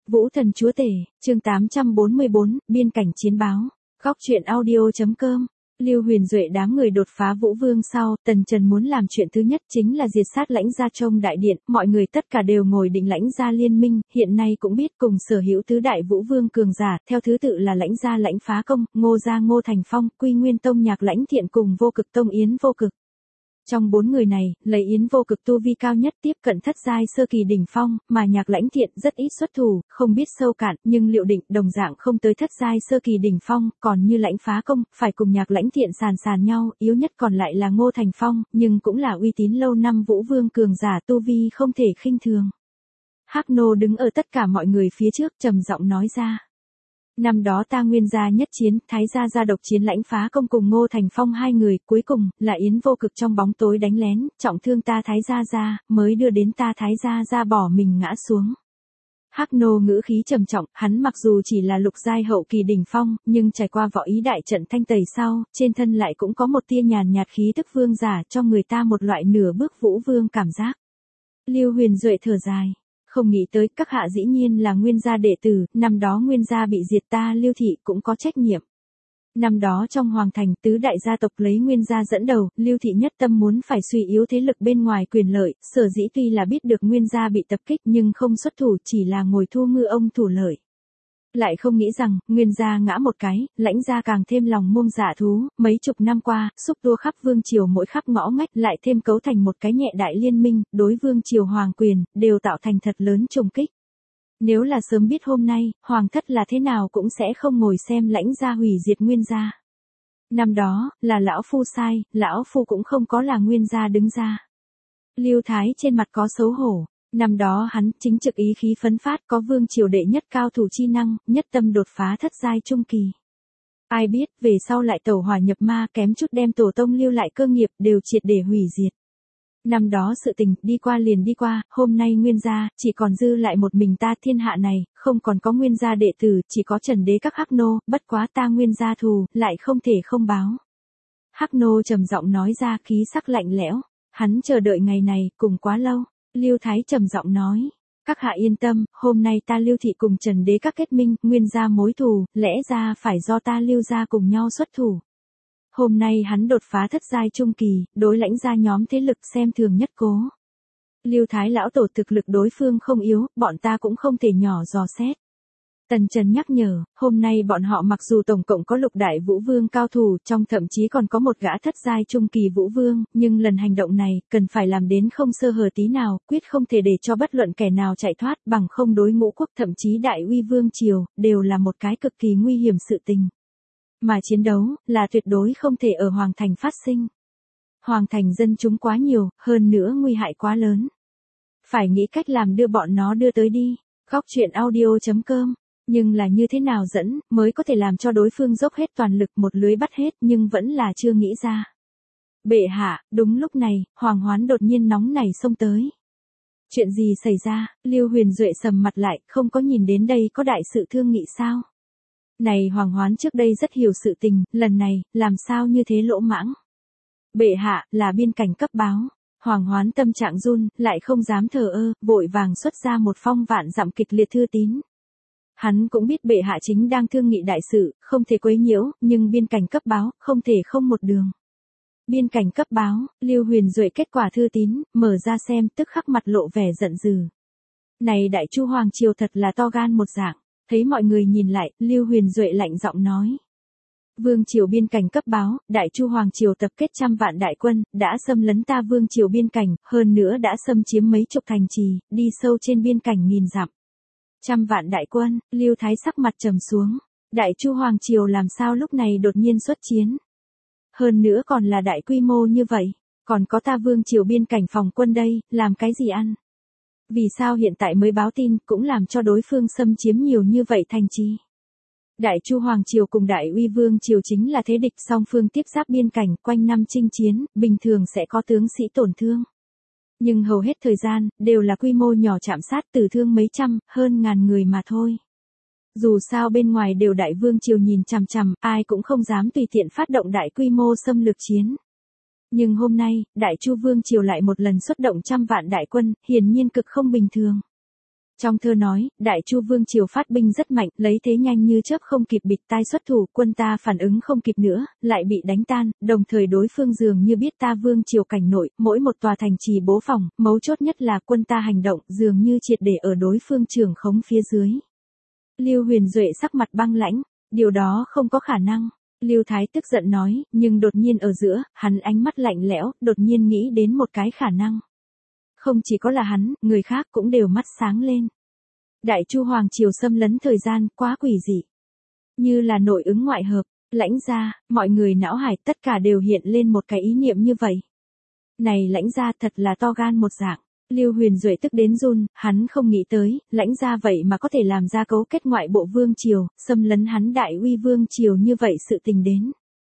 Vũ thần chúa tể, chương 844, biên cảnh chiến báo. Góc truyện audio.com. Lưu Huyền Duệ đám người đột phá Vũ Vương sau, Tần Trần muốn làm chuyện thứ nhất chính là diệt sát Lãnh Gia trong đại điện, mọi người tất cả đều ngồi định Lãnh Gia liên minh, hiện nay cũng biết cùng sở hữu tứ đại Vũ Vương cường giả, theo thứ tự là Lãnh Gia Lãnh Phá Công, Ngô Gia Ngô Thành Phong, Quy Nguyên Tông Nhạc Lãnh Thiện cùng Vô Cực Tông Yến Vô Cực. Trong 4 người này, lấy Yến Vô Cực tu vi cao nhất tiếp cận thất giai sơ kỳ đỉnh phong, mà Nhạc Lãnh Thiện rất ít xuất thủ, không biết sâu cạn, nhưng liệu định đồng dạng không tới thất giai sơ kỳ đỉnh phong, còn như Lãnh Phá Công, phải cùng Nhạc Lãnh Thiện sàn nhau, yếu nhất còn lại là Ngô Thành Phong, nhưng cũng là uy tín lâu năm Vũ Vương cường giả tu vi không thể khinh thường. Hắc Nô đứng ở tất cả mọi người phía trước trầm giọng nói ra. Năm đó ta Nguyên gia nhất chiến, Thái gia độc chiến Lãnh Phá Công cùng Ngô Thành Phong hai người, cuối cùng là Yến Vô Cực trong bóng tối đánh lén, trọng thương ta Thái gia, mới đưa đến ta Thái gia bỏ mình ngã xuống. Hắc Nô ngữ khí trầm trọng, hắn mặc dù chỉ là lục giai hậu kỳ đỉnh phong, nhưng trải qua võ ý đại trận thanh tẩy sau, trên thân lại cũng có một tia nhàn nhạt khí tức vương giả, cho người ta một loại nửa bước Vũ Vương cảm giác. Lưu Huyền Duệ thở dài. Không nghĩ tới các hạ dĩ nhiên là Nguyên gia đệ tử, năm đó Nguyên gia bị diệt ta Lưu thị cũng có trách nhiệm. Năm đó trong hoàng thành tứ đại gia tộc lấy Nguyên gia dẫn đầu, Lưu thị nhất tâm muốn phải suy yếu thế lực bên ngoài quyền lợi, sở dĩ tuy là biết được Nguyên gia bị tập kích nhưng không xuất thủ, chỉ là ngồi thu ngư ông thủ lợi. Lại không nghĩ rằng, Nguyên gia ngã một cái, Lãnh gia càng thêm lòng muông dạ thú, mấy chục năm qua, xúc tua khắp vương triều mỗi khắp ngõ ngách lại thêm cấu thành một cái nhẹ đại liên minh, đối vương triều hoàng quyền, đều tạo thành thật lớn trùng kích. Nếu là sớm biết hôm nay, hoàng thất là thế nào cũng sẽ không ngồi xem Lãnh gia hủy diệt Nguyên gia. Năm đó, là lão phu sai, lão phu cũng không có là Nguyên gia đứng ra. Lưu Thái trên mặt có xấu hổ. Năm đó hắn chính trực ý khí phấn phát, có vương triều đệ nhất cao thủ chi năng, nhất tâm đột phá thất giai trung kỳ. Ai biết, về sau lại tẩu hỏa nhập ma, kém chút đem tổ tông lưu lại cơ nghiệp, đều triệt để hủy diệt. Năm đó sự tình, đi qua liền đi qua, hôm nay Nguyên gia, chỉ còn dư lại một mình ta thiên hạ này, không còn có Nguyên gia đệ tử, chỉ có Trần đế các Hắc Nô, bất quá ta Nguyên gia thù, lại không thể không báo. Hắc Nô trầm giọng nói ra, khí sắc lạnh lẽo, hắn chờ đợi ngày này, cùng quá lâu. Lưu Thái trầm giọng nói, các hạ yên tâm, hôm nay ta Lưu thị cùng Trần đế các kết minh, Nguyên gia mối thù, lẽ ra phải do ta Lưu gia cùng nhau xuất thủ. Hôm nay hắn đột phá thất giai trung kỳ, đối Lãnh gia nhóm thế lực xem thường nhất cố. Lưu Thái lão tổ thực lực đối phương không yếu, bọn ta cũng không thể nhỏ dò xét. Tần Trần nhắc nhở, hôm nay bọn họ mặc dù tổng cộng có lục đại Vũ Vương cao thủ, trong thậm chí còn có một gã thất giai trung kỳ Vũ Vương, nhưng lần hành động này, cần phải làm đến không sơ hở tí nào, quyết không thể để cho bất luận kẻ nào chạy thoát, bằng không đối ngũ quốc thậm chí đại uy vương triều, đều là một cái cực kỳ nguy hiểm sự tình. Mà chiến đấu, là tuyệt đối không thể ở Hoàng Thành phát sinh. Hoàng Thành dân chúng quá nhiều, hơn nữa nguy hại quá lớn. Phải nghĩ cách làm đưa bọn nó đưa tới đi. Góc truyện audio.com. Nhưng là như thế nào dẫn, mới có thể làm cho đối phương dốc hết toàn lực một lưới bắt hết, nhưng vẫn là chưa nghĩ ra. Bệ hạ, đúng lúc này, Hoàng Hoán đột nhiên nóng nảy xông tới. Chuyện gì xảy ra? Lưu Huyền Duệ sầm mặt lại, không có nhìn đến đây có đại sự thương nghị sao? Này Hoàng Hoán trước đây rất hiểu sự tình, lần này, làm sao như thế lỗ mãng? Bệ hạ, là biên cảnh cấp báo. Hoàng Hoán tâm trạng run, lại không dám thờ ơ, vội vàng xuất ra một phong vạn dặm kịch liệt thư tín. Hắn cũng biết bệ hạ chính đang thương nghị đại sự, không thể quấy nhiễu, nhưng biên cảnh cấp báo, không thể không một đường. Biên cảnh cấp báo, Lưu Huyền Duệ kết quả thư tín, mở ra xem, tức khắc mặt lộ vẻ giận dữ. Này Đại Chu Hoàng triều thật là to gan một dạng, thấy mọi người nhìn lại, Lưu Huyền Duệ lạnh giọng nói. Vương triều biên cảnh cấp báo, Đại Chu Hoàng triều tập kết trăm vạn đại quân, đã xâm lấn ta vương triều biên cảnh, hơn nữa đã xâm chiếm mấy chục thành trì, đi sâu trên biên cảnh nghìn dặm. Trăm vạn đại quân, Lưu Thái sắc mặt trầm xuống. Đại Chu Hoàng triều làm sao lúc này đột nhiên xuất chiến? Hơn nữa còn là đại quy mô như vậy, còn có ta vương triều biên cảnh phòng quân đây, làm cái gì ăn? Vì sao hiện tại mới báo tin, cũng làm cho đối phương xâm chiếm nhiều như vậy thành trì? Đại Chu Hoàng triều cùng Đại Uy Vương triều chính là thế địch, song phương tiếp giáp biên cảnh, quanh năm chinh chiến, bình thường sẽ có tướng sĩ tổn thương. Nhưng hầu hết thời gian, đều là quy mô nhỏ chạm sát, tử thương mấy trăm, hơn ngàn người mà thôi. Dù sao bên ngoài đều đại vương triều nhìn chằm chằm, ai cũng không dám tùy tiện phát động đại quy mô xâm lược chiến. Nhưng hôm nay, Đại Chu Vương triều lại một lần xuất động trăm vạn đại quân, hiển nhiên cực không bình thường. Trong thơ nói, Đại Chu Vương triều phát binh rất mạnh, lấy thế nhanh như chớp không kịp bịt tai xuất thủ, quân ta phản ứng không kịp nữa, lại bị đánh tan, đồng thời đối phương dường như biết ta Vương triều cảnh nội, mỗi một tòa thành trì bố phòng, mấu chốt nhất là quân ta hành động, dường như triệt để ở đối phương trưởng khống phía dưới. Lưu Huyền Duệ sắc mặt băng lãnh, điều đó không có khả năng. Lưu Thái tức giận nói, nhưng đột nhiên ở giữa, hắn ánh mắt lạnh lẽo, đột nhiên nghĩ đến một cái khả năng. Không chỉ có là hắn, người khác cũng đều mắt sáng lên. Đại Chu Hoàng triều xâm lấn thời gian quá quỷ dị. Như là nội ứng ngoại hợp, Lãnh gia, mọi người não hải tất cả đều hiện lên một cái ý niệm như vậy. Này Lãnh gia thật là to gan một dạng. Lưu Huyền Duệ tức đến run, hắn không nghĩ tới, Lãnh gia vậy mà có thể làm ra cấu kết ngoại bộ vương triều, xâm lấn hắn Đại Uy vương triều như vậy sự tình đến.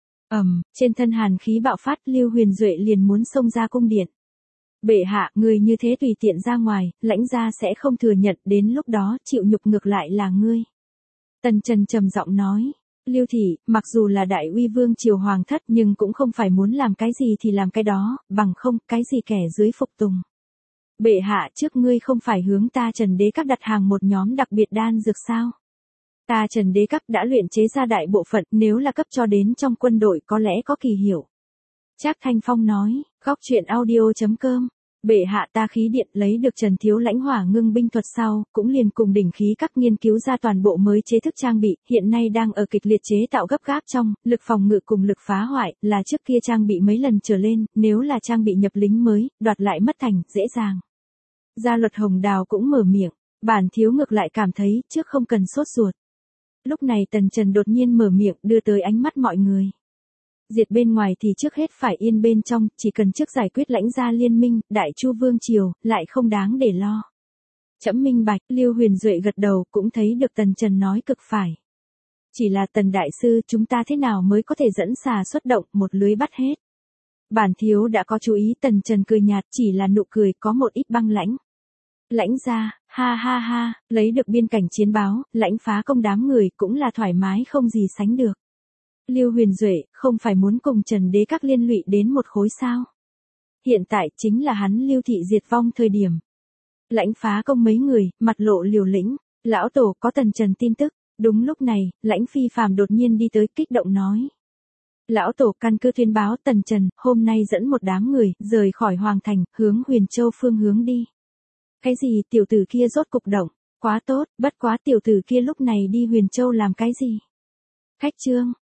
Trên thân hàn khí bạo phát, Lưu Huyền Duệ liền muốn xông ra cung điện. Bệ hạ, người như thế tùy tiện ra ngoài, Lãnh gia sẽ không thừa nhận, đến lúc đó chịu nhục ngược lại là ngươi. Tần Trần trầm giọng nói, Lưu thị, mặc dù là Đại Uy vương triều hoàng thất nhưng cũng không phải muốn làm cái gì thì làm cái đó, bằng không, cái gì kẻ dưới phục tùng. Bệ hạ, trước ngươi không phải hướng ta Trần Đế Các đặt hàng một nhóm đặc biệt đan dược sao? Ta Trần Đế Các đã luyện chế ra đại bộ phận, nếu là cấp cho đến trong quân đội có lẽ có kỳ hiệu. Trác Thanh Phong nói, góc truyện audio.com. Bệ hạ, ta khí điện lấy được Trần Thiếu Lãnh hỏa ngưng binh thuật sau, cũng liền cùng đỉnh khí các nghiên cứu ra toàn bộ mới chế thức trang bị, hiện nay đang ở kịch liệt chế tạo gấp gáp trong, lực phòng ngự cùng lực phá hoại, là trước kia trang bị mấy lần trở lên, nếu là trang bị nhập lính mới, đoạt lại mất thành, dễ dàng. Gia Luật Hồng Đào cũng mở miệng, bản thiếu ngược lại cảm thấy, trước không cần sốt ruột. Lúc này Tần Trần đột nhiên mở miệng, đưa tới ánh mắt mọi người. Diệt bên ngoài thì trước hết phải yên bên trong, chỉ cần trước giải quyết Lãnh gia liên minh, Đại Chu vương triều, lại không đáng để lo. Trẫm minh bạch, Lưu Huyền Duệ gật đầu, cũng thấy được Tần Trần nói cực phải. Chỉ là Tần đại sư, chúng ta thế nào mới có thể dẫn xà xuất động, một lưới bắt hết. Bản thiếu đã có chú ý, Tần Trần cười nhạt, chỉ là nụ cười có một ít băng lãnh. Lãnh gia, ha ha ha, lấy được biên cảnh chiến báo, Lãnh phá công đám người cũng là thoải mái không gì sánh được. Lưu Huyền Duệ, không phải muốn cùng Trần Đế Các liên lụy đến một khối sao? Hiện tại chính là hắn Lưu thị diệt vong thời điểm. Lãnh phá công mấy người, mặt lộ liều lĩnh, lão tổ có Tần Trần tin tức. Đúng lúc này, Lãnh Phi Phàm đột nhiên đi tới kích động nói. Lão tổ căn cứ tuyên báo Tần Trần, hôm nay dẫn một đám người, rời khỏi Hoàng Thành, hướng Huyền Châu phương hướng đi. Cái gì, tiểu tử kia rốt cục động, quá tốt, bất quá tiểu tử kia lúc này đi Huyền Châu làm cái gì? Khách trương,